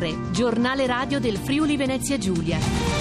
TGR, giornale radio del Friuli Venezia Giulia.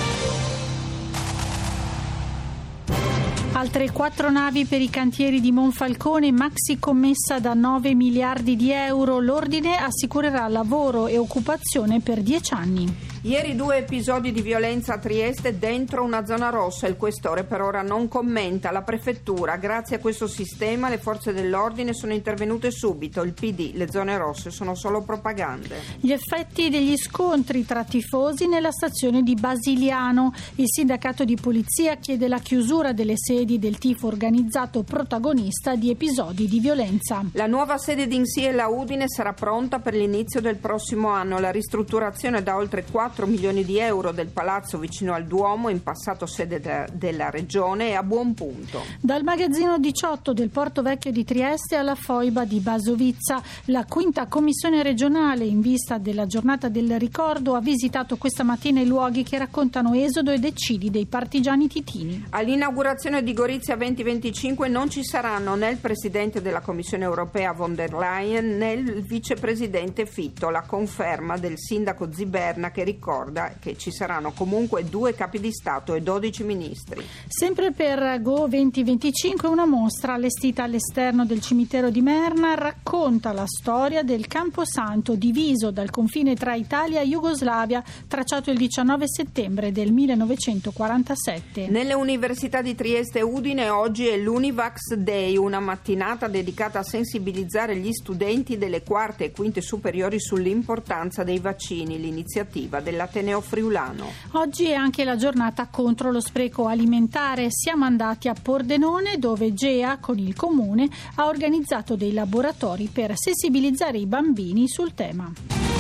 Altre 4 navi per i cantieri di Monfalcone, maxi commessa da 9 miliardi di euro. L'ordine assicurerà lavoro e occupazione per 10 anni. Ieri 2 episodi di violenza a Trieste dentro una zona rossa. Il questore per ora non commenta. La prefettura, grazie a questo sistema, le forze dell'ordine sono intervenute subito. Il PD, le zone rosse sono solo propagande. Gli effetti degli scontri tra tifosi nella stazione di Basiliano. Il sindacato di polizia chiede la chiusura delle sedi del tifo organizzato protagonista di episodi di violenza. La nuova sede di Insiela Udine sarà pronta per l'inizio del prossimo anno. La ristrutturazione da oltre 4 milioni di euro del palazzo vicino al Duomo, in passato sede della regione, è a buon punto. Dal magazzino 18 del Porto Vecchio di Trieste alla foiba di Basovizza, la 5ª commissione regionale, in vista della giornata del ricordo, ha visitato questa mattina i luoghi che raccontano esodo ed eccidi dei partigiani titini. All'inaugurazione di Gorizia 2025 non ci saranno né il presidente della Commissione europea von der Leyen né il vicepresidente Fitto. La conferma del sindaco Ziberna, che ricorda che ci saranno comunque 2 capi di Stato e 12 ministri. Sempre per Go 2025 una mostra allestita all'esterno del cimitero di Merna racconta la storia del Camposanto diviso dal confine tra Italia e Jugoslavia, tracciato il 19 settembre del 1947. Nelle università di Trieste e Udine oggi è l'Univax Day, una mattinata dedicata a sensibilizzare gli studenti delle 4ª e 5ª superiori sull'importanza dei vaccini, l'iniziativa dell'Ateneo Friulano. Oggi è anche la giornata contro lo spreco alimentare. Siamo andati a Pordenone, dove GEA con il comune ha organizzato dei laboratori per sensibilizzare i bambini sul tema.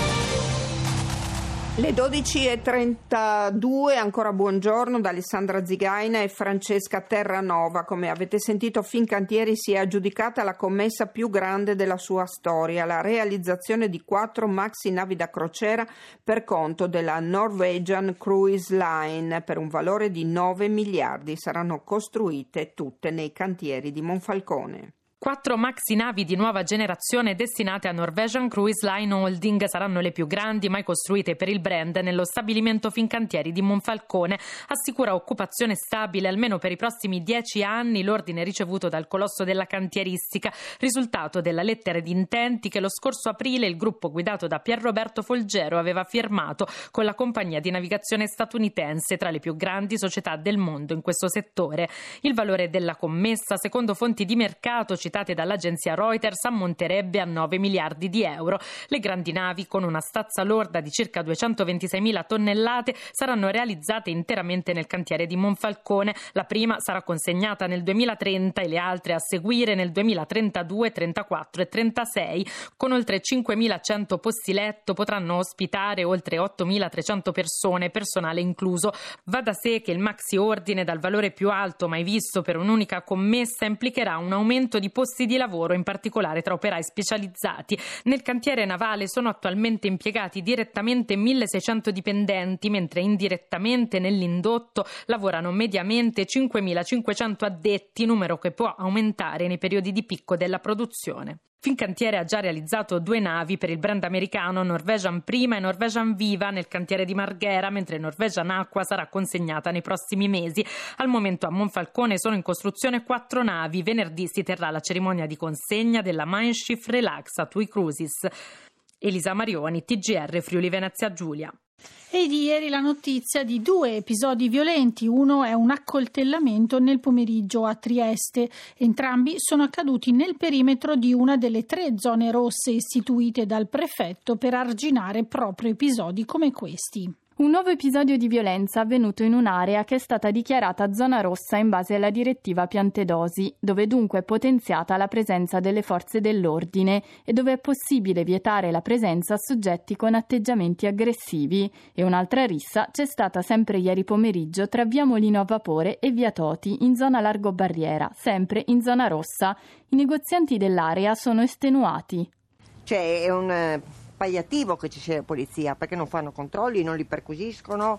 Le 12.32, ancora buongiorno da Alessandra Zigaina e Francesca Terranova. Come avete sentito, Fincantieri si è aggiudicata la commessa più grande della sua storia, la realizzazione di 4 maxi navi da crociera per conto della Norwegian Cruise Line per un valore di 9 miliardi. Saranno costruite tutte nei cantieri di Monfalcone. 4 maxi navi di nuova generazione destinate a Norwegian Cruise Line Holding saranno le più grandi mai costruite per il brand nello stabilimento Fincantieri di Monfalcone. Assicura occupazione stabile almeno per i prossimi 10 anni l'ordine ricevuto dal colosso della cantieristica, risultato della lettera di intenti che lo scorso aprile il gruppo guidato da Pierroberto Folgero aveva firmato con la compagnia di navigazione statunitense, tra le più grandi società del mondo in questo settore. Il valore della commessa, secondo fonti di mercato citate dall'agenzia Reuters, ammonterebbe a 9 miliardi di euro. Le grandi navi, con una stazza lorda di circa 226.000 tonnellate, saranno realizzate interamente nel cantiere di Monfalcone. La prima sarà consegnata nel 2030 e le altre a seguire nel 2032, 34 e 36. Con oltre 5.100 posti letto potranno ospitare oltre 8.300 persone, personale incluso. Va da sé che il maxi ordine dal valore più alto mai visto per un'unica commessa implicherà un aumento di posti di lavoro, in particolare tra operai specializzati. Nel cantiere navale sono attualmente impiegati direttamente 1.600 dipendenti, mentre indirettamente nell'indotto lavorano mediamente 5.500 addetti, numero che può aumentare nei periodi di picco della produzione. Fincantiere ha già realizzato 2 navi per il brand americano, Norwegian Prima e Norwegian Viva, nel cantiere di Marghera, mentre Norwegian Aqua sarà consegnata nei prossimi mesi. Al momento a Monfalcone sono in costruzione 4 navi. Venerdì si terrà la cerimonia di consegna della Mein Schiff Relax a TUI Cruises. Elisa Marioni, TGR Friuli Venezia Giulia. E di ieri la notizia di 2 episodi violenti. Uno è un accoltellamento nel pomeriggio a Trieste. Entrambi sono accaduti nel perimetro di una delle 3 zone rosse istituite dal prefetto per arginare proprio episodi come questi. Un nuovo episodio di violenza avvenuto in un'area che è stata dichiarata zona rossa in base alla direttiva Piantedosi, dove dunque è potenziata la presenza delle forze dell'ordine e dove è possibile vietare la presenza a soggetti con atteggiamenti aggressivi. E un'altra rissa c'è stata sempre ieri pomeriggio tra via Molino a Vapore e via Toti, in zona Largo Barriera, sempre in zona rossa. I negozianti dell'area sono estenuati. È un sbagliativo che ci sia la polizia, perché non fanno controlli, non li perquisiscono,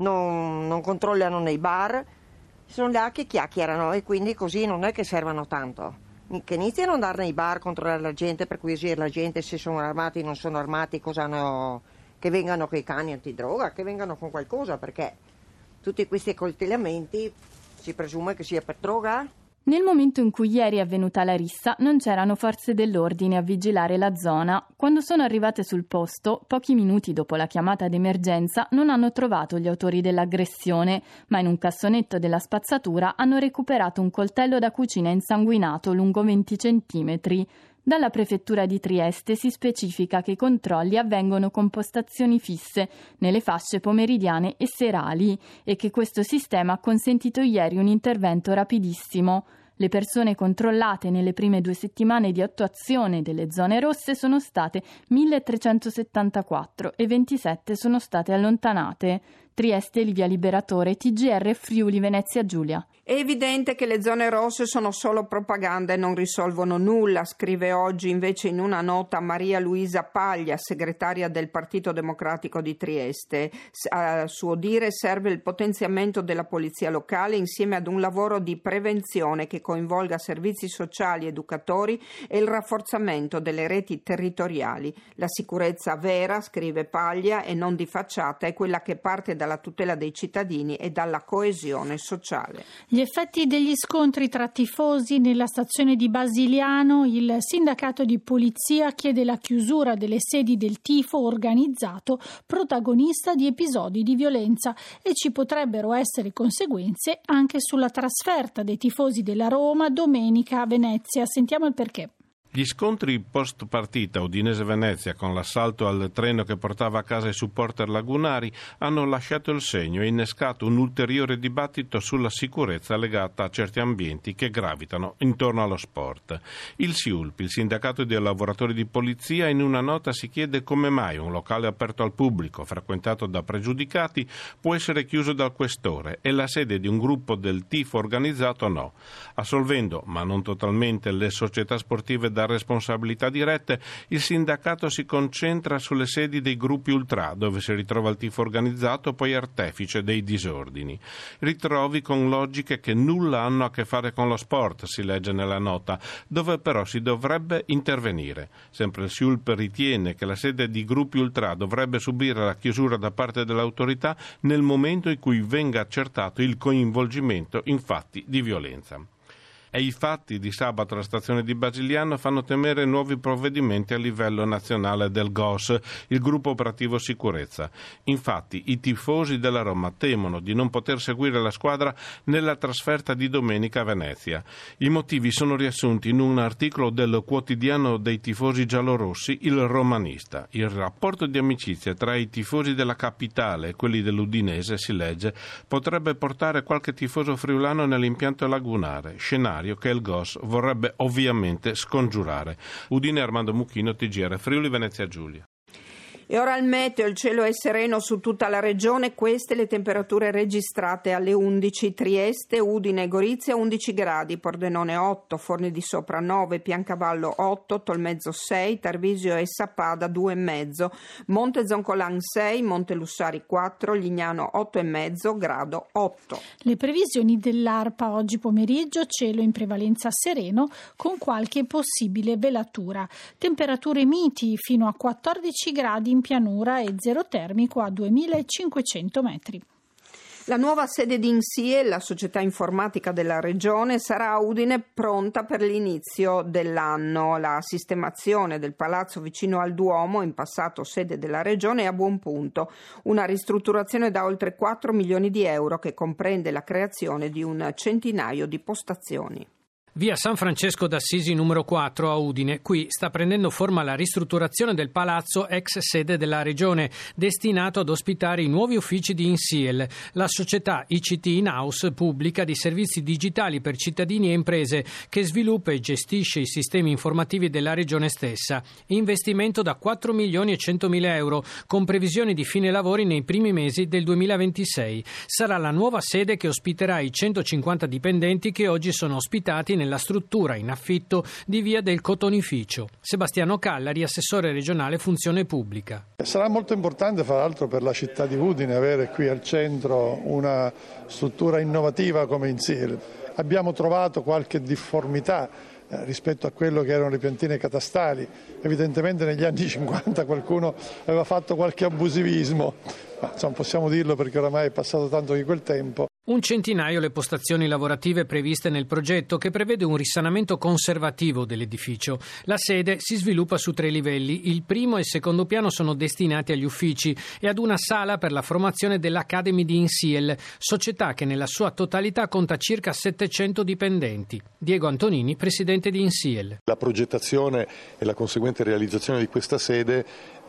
non controllano nei bar, sono là che chiacchierano e quindi così non è che servano tanto. Che iniziano ad andare nei bar, controllare la gente, perquisire la gente se sono armati, non sono armati, cosa hanno che vengano con i cani antidroga, che vengano con qualcosa, perché tutti questi accoltellamenti si presume che sia per droga. Nel momento in cui ieri è avvenuta la rissa non c'erano forze dell'ordine a vigilare la zona. Quando sono arrivate sul posto, pochi minuti dopo la chiamata d'emergenza, non hanno trovato gli autori dell'aggressione, ma in un cassonetto della spazzatura hanno recuperato un coltello da cucina insanguinato lungo 20 centimetri. Dalla prefettura di Trieste si specifica che i controlli avvengono con postazioni fisse nelle fasce pomeridiane e serali e che questo sistema ha consentito ieri un intervento rapidissimo. Le persone controllate nelle prime 2 settimane di attuazione delle zone rosse sono state 1.374 e 27 sono state allontanate. Trieste, Livia Liberatore, TGR Friuli Venezia Giulia. È evidente che le zone rosse sono solo propaganda e non risolvono nulla, scrive oggi invece in una nota Maria Luisa Paglia, segretaria del Partito Democratico di Trieste. A suo dire serve il potenziamento della polizia locale insieme ad un lavoro di prevenzione che coinvolga servizi sociali, educatori e il rafforzamento delle reti territoriali. La sicurezza vera, scrive Paglia, e non di facciata, è quella che parte dalla tutela dei cittadini e dalla coesione sociale. Gli effetti degli scontri tra tifosi nella stazione di Basiliano, il sindacato di polizia chiede la chiusura delle sedi del tifo organizzato protagonista di episodi di violenza e ci potrebbero essere conseguenze anche sulla trasferta dei tifosi della Roma domenica a Venezia. Sentiamo il perché. Gli scontri post partita Udinese-Venezia con l'assalto al treno che portava a casa i supporter lagunari hanno lasciato il segno e innescato un ulteriore dibattito sulla sicurezza legata a certi ambienti che gravitano intorno allo sport. Il SIULP, il sindacato dei lavoratori di polizia, in una nota si chiede come mai un locale aperto al pubblico, frequentato da pregiudicati, può essere chiuso dal questore e la sede di un gruppo del tifo organizzato no. Assolvendo, ma non totalmente, le società sportive da responsabilità dirette, il sindacato si concentra sulle sedi dei gruppi ultra, dove si ritrova il tifo organizzato, poi artefice dei disordini. Ritrovi con logiche che nulla hanno a che fare con lo sport, si legge nella nota, dove però si dovrebbe intervenire. Sempre il SIULP ritiene che la sede di gruppi ultra dovrebbe subire la chiusura da parte dell'autorità nel momento in cui venga accertato il coinvolgimento in fatti di violenza. E i fatti di sabato alla stazione di Basiliano fanno temere nuovi provvedimenti a livello nazionale del GOS, il gruppo operativo sicurezza. Infatti i tifosi della Roma temono di non poter seguire la squadra nella trasferta di domenica a Venezia. I motivi sono riassunti in un articolo del quotidiano dei tifosi giallorossi, il Romanista. Il rapporto di amicizia tra i tifosi della capitale e quelli dell'Udinese, si legge, potrebbe portare qualche tifoso friulano nell'impianto lagunare, scenario che il GOS vorrebbe ovviamente scongiurare. Udine, Armando Mucchino, TGR Friuli Venezia Giulia. E ora il meteo, il cielo è sereno su tutta la regione, queste le temperature registrate alle 11, Trieste, Udine e Gorizia 11 gradi, Pordenone 8, Forni di Sopra 9, Piancavallo 8, Tolmezzo 6, Tarvisio e Sappada 2,5, Monte Zoncolan 6, Monte Lussari 4, Lignano 8,5, Grado 8. Le previsioni dell'ARPA oggi pomeriggio, cielo in prevalenza sereno con qualche possibile velatura, temperature miti fino a 14 gradi in pianura e zero termico a 2500 metri. La nuova sede di INSIE, la società informatica della regione, sarà a Udine pronta per l'inizio dell'anno. La sistemazione del palazzo vicino al Duomo, in passato sede della regione, è a buon punto. Una ristrutturazione da oltre 4 milioni di euro che comprende la creazione di un centinaio di postazioni. Via San Francesco d'Assisi numero 4 a Udine. Qui sta prendendo forma la ristrutturazione del palazzo ex sede della regione, destinato ad ospitare i nuovi uffici di INSIEL, la società ICT in-house pubblica di servizi digitali per cittadini e imprese che sviluppa e gestisce i sistemi informativi della regione stessa. Investimento da 4 milioni e 100 mila euro, con previsioni di fine lavori nei primi mesi del 2026. Sarà la nuova sede che ospiterà i 150 dipendenti che oggi sono ospitati nella struttura in affitto di via del Cotonificio. Sebastiano Callari, assessore regionale funzione pubblica. Sarà molto importante, fra l'altro, per la città di Udine avere qui al centro una struttura innovativa come INSIEL. Abbiamo trovato qualche difformità rispetto a quello che erano le piantine catastali. Evidentemente negli anni 50 qualcuno aveva fatto qualche abusivismo, ma insomma possiamo dirlo perché oramai è passato tanto di quel tempo. 100 le postazioni lavorative previste nel progetto, che prevede un risanamento conservativo dell'edificio. La sede si sviluppa su 3 livelli. Il primo e il secondo piano sono destinati agli uffici e ad una sala per la formazione dell'Academy di INSIEL, società che nella sua totalità conta circa 700 dipendenti. Diego Antonini, presidente di INSIEL. La progettazione e la conseguente realizzazione di questa sede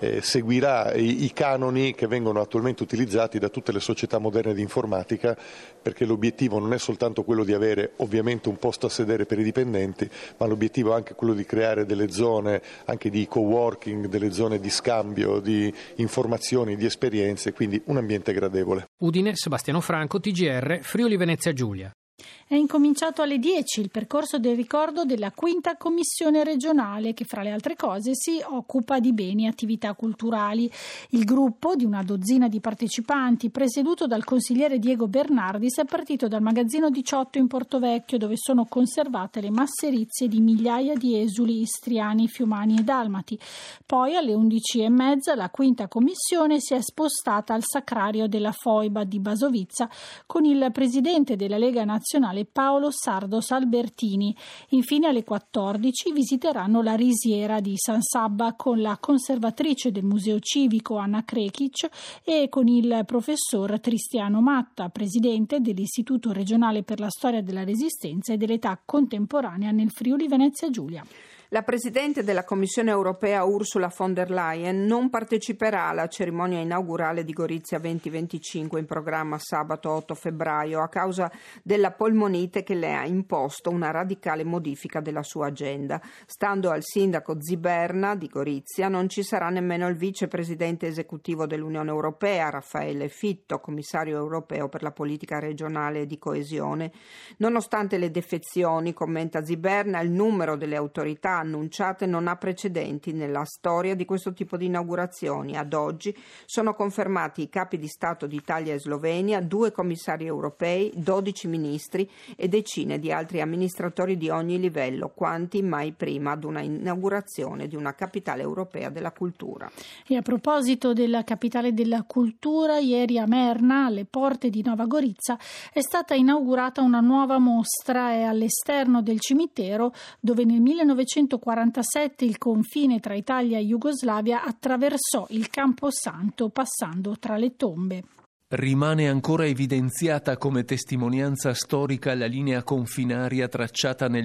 seguirà i canoni che vengono attualmente utilizzati da tutte le società moderne di informatica, perché l'obiettivo non è soltanto quello di avere ovviamente un posto a sedere per i dipendenti, ma l'obiettivo è anche quello di creare delle zone anche di coworking, delle zone di scambio, di informazioni, di esperienze, quindi un ambiente gradevole. Udine, Sebastiano Franco, TGR, Friuli Venezia Giulia. È incominciato alle 10 il percorso del ricordo della 5ª Commissione regionale che, fra le altre cose, si occupa di beni e attività culturali. Il gruppo, di una dozzina di partecipanti, presieduto dal consigliere Diego Bernardis, è partito dal magazzino 18 in Portovecchio, dove sono conservate le masserizie di migliaia di esuli istriani, fiumani e dalmati. Poi, alle 11:30, la 5ª Commissione si è spostata al Sacrario della Foiba di Basovizza con il presidente della Lega Nazionale Paolo Sardos Albertini. Infine alle 14 visiteranno la risiera di San Sabba con la conservatrice del Museo Civico Anna Krekic e con il professor Tristiano Matta, presidente dell'Istituto regionale per la storia della Resistenza e dell'età contemporanea nel Friuli Venezia Giulia. La Presidente della Commissione europea Ursula von der Leyen non parteciperà alla cerimonia inaugurale di Gorizia 2025 in programma sabato 8 febbraio a causa della polmonite che le ha imposto una radicale modifica della sua agenda. Stando al sindaco Ziberna di Gorizia non ci sarà nemmeno il vicepresidente esecutivo dell'Unione Europea Raffaele Fitto, commissario europeo per la politica regionale e di coesione. Nonostante le defezioni, commenta Ziberna, il numero delle autorità annunciate non ha precedenti nella storia di questo tipo di inaugurazioni. Ad oggi sono confermati i capi di Stato di Italia e Slovenia, 2 commissari europei, 12 ministri e decine di altri amministratori di ogni livello, quanti mai prima ad una inaugurazione di una capitale europea della cultura. E a proposito della capitale della cultura, ieri a Merna, alle porte di Nova Gorizia, è stata inaugurata una nuova mostra all'esterno del cimitero dove nel 1947 il confine tra Italia e Jugoslavia attraversò il Camposanto passando tra le tombe. Rimane ancora evidenziata come testimonianza storica la linea confinaria tracciata nel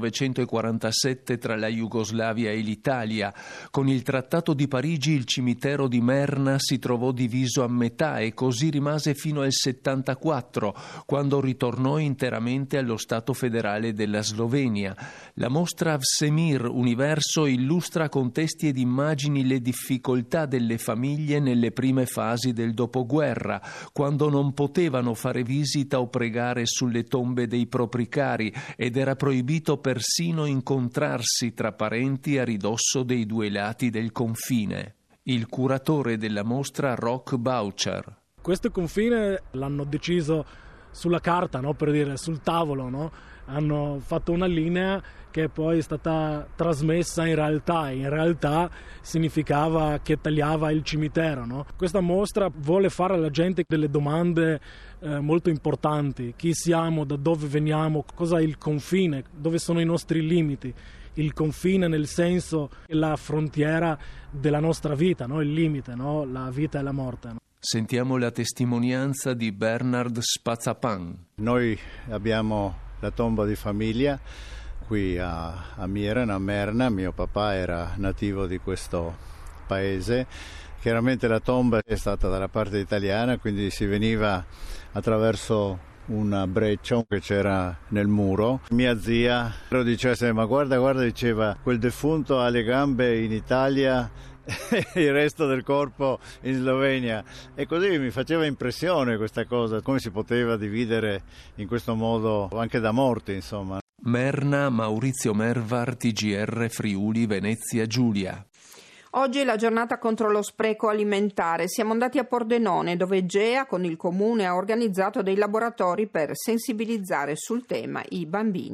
1947 tra la Jugoslavia e l'Italia. Con il Trattato di Parigi il cimitero di Merna si trovò diviso a metà e così rimase fino al 74, quando ritornò interamente allo Stato federale della Slovenia. La mostra Vsemir Universo illustra con testi ed immagini le difficoltà delle famiglie nelle prime fasi del dopoguerra, quando non potevano fare visita o pregare sulle tombe dei propri cari ed era proibito persino incontrarsi tra parenti a ridosso dei 2 lati del confine. Il curatore della mostra, Rock Boucher. Questo confine l'hanno deciso sulla carta, no? Per dire, sul tavolo, no? Hanno fatto una linea che poi è stata trasmessa in realtà significava che tagliava il cimitero, no? Questa mostra vuole fare alla gente delle domande molto importanti: chi siamo, da dove veniamo, cosa è il confine, dove sono i nostri limiti. Il confine nel senso è la frontiera della nostra vita, no? Il limite, no? La vita e la morte, no? Sentiamo la testimonianza di Bernard Spazapan. Noi abbiamo la tomba di famiglia qui a Mirena, a Merna. Mio papà era nativo di questo paese. Chiaramente la tomba è stata dalla parte italiana, quindi si veniva attraverso una breccia che c'era nel muro. Mia zia lo diceva sempre: ma guarda, diceva, quel defunto ha le gambe in Italia e il resto del corpo in Slovenia, e così mi faceva impressione questa cosa, come si poteva dividere in questo modo anche da morti, insomma. Merna, Maurizio Mervar, TGR Friuli Venezia Giulia. Oggi è la giornata contro lo spreco alimentare. Siamo andati a Pordenone, dove GEA con il comune ha organizzato dei laboratori per sensibilizzare sul tema i bambini.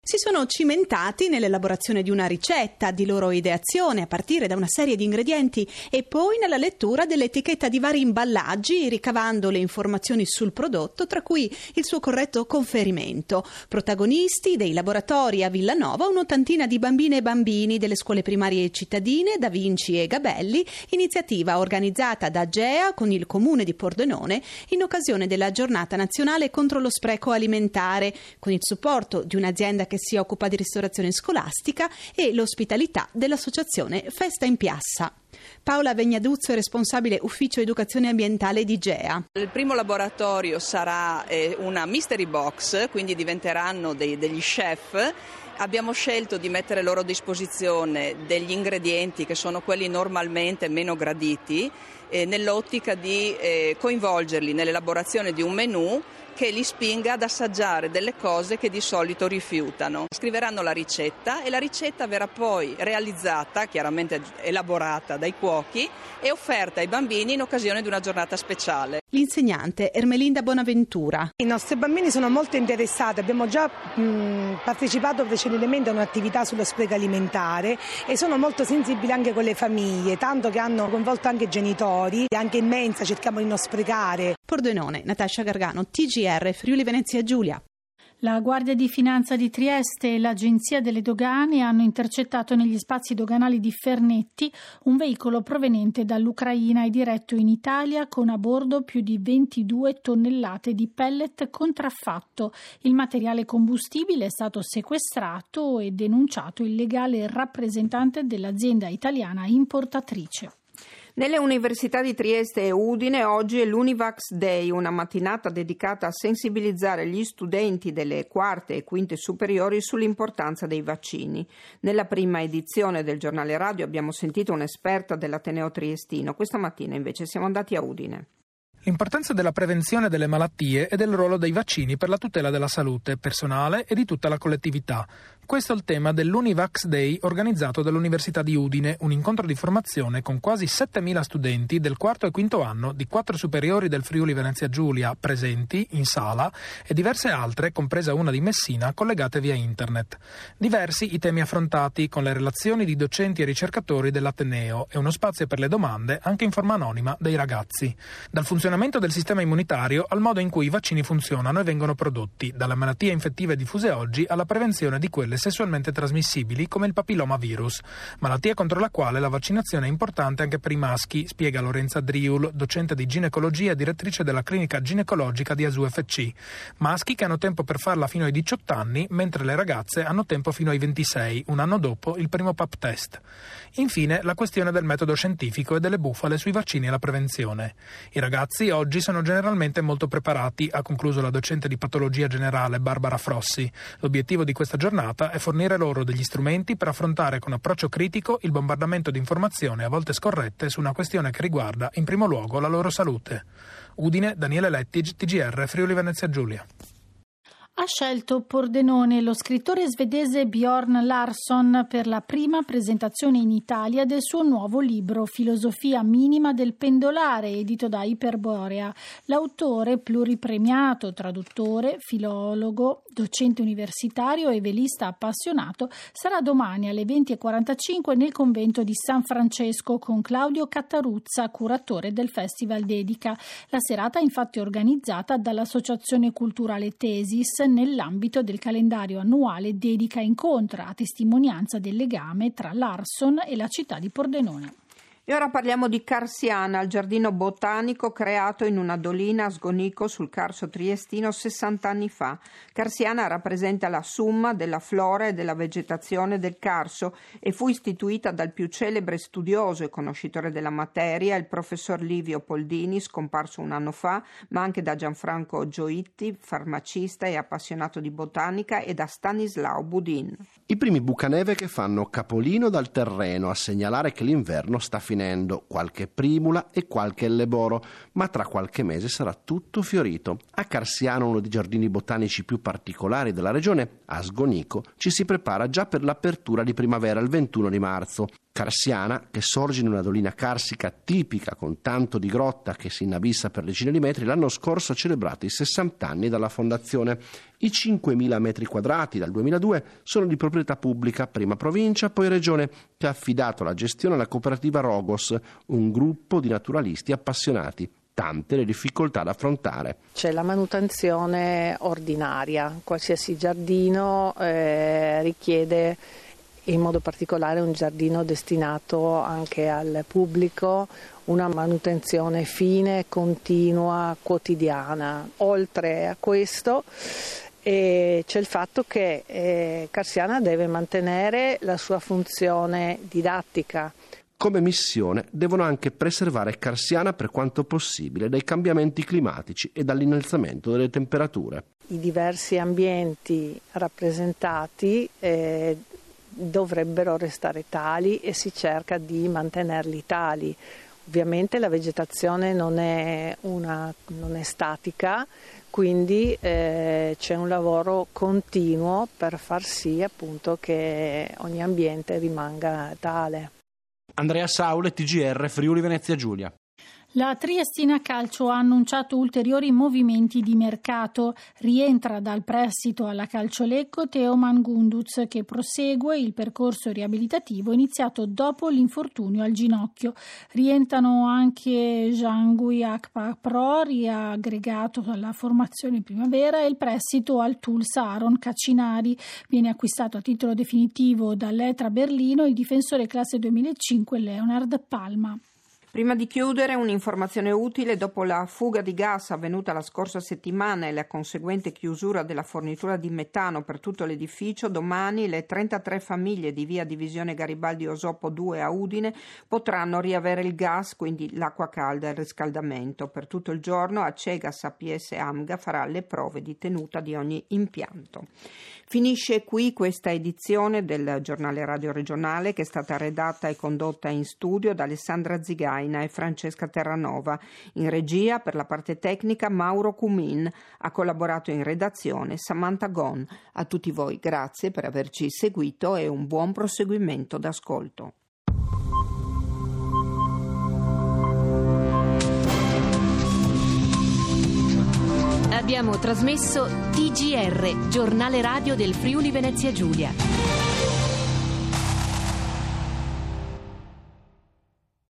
si sono cimentati nell'elaborazione di una ricetta, di loro ideazione a partire da una serie di ingredienti e poi nella lettura dell'etichetta di vari imballaggi, ricavando le informazioni sul prodotto, tra cui il suo corretto conferimento. Protagonisti dei laboratori a Villanova un'ottantina di bambine e bambini delle scuole primarie cittadine Da Vinci e Gabelli, iniziativa organizzata da AGEA con il comune di Pordenone in occasione della giornata nazionale contro lo spreco alimentare, con il supporto di un'azienda che si occupa di ristorazione scolastica e l'ospitalità dell'associazione Festa in Piazza. Paola Vegnaduzzo è responsabile ufficio educazione ambientale di GEA. Il primo laboratorio sarà una mystery box, quindi diventeranno degli chef. Abbiamo scelto di mettere a loro disposizione degli ingredienti che sono quelli normalmente meno graditi, nell'ottica di coinvolgerli nell'elaborazione di un menù che li spinga ad assaggiare delle cose che di solito rifiutano. Scriveranno la ricetta e la ricetta verrà poi realizzata, chiaramente elaborata dai cuochi e offerta ai bambini in occasione di una giornata speciale. L'insegnante Ermelinda Bonaventura. I nostri bambini sono molto interessati, abbiamo già partecipato precedentemente a un'attività sullo spreco alimentare e sono molto sensibili anche con le famiglie, tanto che hanno coinvolto anche i genitori, anche in mensa cerchiamo di non sprecare. Pordenone, Natascia Gargano, TGR Friuli Venezia Giulia. La Guardia di Finanza di Trieste e l'Agenzia delle Dogane hanno intercettato negli spazi doganali di Fernetti un veicolo proveniente dall'Ucraina e diretto in Italia con a bordo più di 22 tonnellate di pellet contraffatto. Il materiale combustibile è stato sequestrato e denunciato il legale rappresentante dell'azienda italiana importatrice. Nelle università di Trieste e Udine oggi è l'Univax Day, una mattinata dedicata a sensibilizzare gli studenti delle quarte e quinte superiori sull'importanza dei vaccini. Nella prima edizione del giornale radio abbiamo sentito un'esperta dell'Ateneo Triestino. Questa mattina invece siamo andati a Udine. L'importanza della prevenzione delle malattie e del ruolo dei vaccini per la tutela della salute personale e di tutta la collettività. Questo è il tema dell'Univax Day organizzato dall'Università di Udine, un incontro di formazione con quasi 7.000 studenti del quarto e quinto anno di 4 superiori del Friuli Venezia Giulia presenti in sala e diverse altre, compresa una di Messina, collegate via internet. Diversi i temi affrontati con le relazioni di docenti e ricercatori dell'Ateneo e uno spazio per le domande anche in forma anonima dei ragazzi. Dal funzionamento del sistema immunitario al modo in cui i vaccini funzionano e vengono prodotti, dalle malattie infettive diffuse oggi alla prevenzione di quelle sessualmente trasmissibili come il papillomavirus, malattia contro la quale la vaccinazione è importante anche per i maschi, spiega Lorenza Driul, docente di ginecologia e direttrice della clinica ginecologica di ASUFC. Maschi che hanno tempo per farla fino ai 18 anni, mentre le ragazze hanno tempo fino ai 26, un anno dopo il primo pap test. Infine, la questione del metodo scientifico e delle bufale sui vaccini e la prevenzione. I ragazzi oggi sono generalmente molto preparati, ha concluso la docente di patologia generale Barbara Frossi. L'obiettivo di questa giornata è fornire loro degli strumenti per affrontare con approccio critico il bombardamento di informazioni a volte scorrette su una questione che riguarda in primo luogo la loro salute. Udine, Daniele Lettig, TGR Friuli Venezia Giulia. Ha scelto Pordenone lo scrittore svedese Bjorn Larsson per la prima presentazione in Italia del suo nuovo libro Filosofia minima del pendolare, edito da Iperborea. L'autore, pluripremiato traduttore, filologo, docente universitario e velista appassionato, sarà domani alle 20:45 nel convento di San Francesco con Claudio Cattaruzza, curatore del Festival Dedica. La serata è infatti organizzata dall'Associazione Culturale Tesis nell'ambito del calendario annuale Dedica Incontra, a testimonianza del legame tra Larsson e la città di Pordenone. E ora parliamo di Carsiana, il giardino botanico creato in una dolina a Sgonico sul Carso triestino 60 anni fa. Carsiana rappresenta la summa della flora e della vegetazione del Carso e fu istituita dal più celebre studioso e conoscitore della materia, il professor Livio Poldini, scomparso un anno fa, ma anche da Gianfranco Gioitti, farmacista e appassionato di botanica, e da Stanislao Budin. I primi bucaneve che fanno capolino dal terreno a segnalare che l'inverno sta finendo, qualche primula e qualche elleboro, ma tra qualche mese sarà tutto fiorito. A Carsiano, uno dei giardini botanici più particolari della regione, a Sgonico, ci si prepara già per l'apertura di primavera il 21 di marzo. Carsiana, che sorge in una dolina carsica tipica con tanto di grotta che si inabissa per decine di metri, l'anno scorso ha celebrato i 60 anni dalla fondazione. I 5.000 metri quadrati dal 2002 sono di proprietà pubblica, prima provincia, poi regione, che ha affidato la gestione alla cooperativa Rogos, un gruppo di naturalisti appassionati. Tante le difficoltà da affrontare. C'è la manutenzione ordinaria, qualsiasi giardino richiede, in modo particolare un giardino destinato anche al pubblico, una manutenzione fine, continua, quotidiana. Oltre a questo c'è il fatto che Carsiana deve mantenere la sua funzione didattica. Come missione devono anche preservare Carsiana per quanto possibile dai cambiamenti climatici e dall'innalzamento delle temperature. I diversi ambienti rappresentati dovrebbero restare tali e si cerca di mantenerli tali. Ovviamente la vegetazione non è statica, quindi c'è un lavoro continuo per far sì appunto che ogni ambiente rimanga tale. Andrea Saule, TGR, Friuli Venezia Giulia. La Triestina Calcio ha annunciato ulteriori movimenti di mercato. Rientra dal prestito alla Calciolecco Teoman Gunduz, che prosegue il percorso riabilitativo iniziato dopo l'infortunio al ginocchio. Rientrano anche Jangui Akpapro, riaggregato alla formazione primavera, e il prestito al Tulsa Aaron Caccinari. Viene acquistato a titolo definitivo dall'Etra Berlino il difensore classe 2005 Leonard Palma. Prima di chiudere, un'informazione utile: dopo la fuga di gas avvenuta la scorsa settimana e la conseguente chiusura della fornitura di metano per tutto l'edificio, domani le 33 famiglie di via Divisione Garibaldi Osopo 2 a Udine potranno riavere il gas, quindi l'acqua calda e il riscaldamento. Per tutto il giorno Acegas APS Amga farà le prove di tenuta di ogni impianto. Finisce qui questa edizione del giornale radio regionale, che è stata redatta e condotta in studio da Alessandra Zigaina e Francesca Terranova. In regia, per la parte tecnica, Mauro Cumin. Ha collaborato in redazione Samantha Gon. A tutti voi grazie per averci seguito e un buon proseguimento d'ascolto. Abbiamo trasmesso TGR, giornale radio del Friuli Venezia Giulia.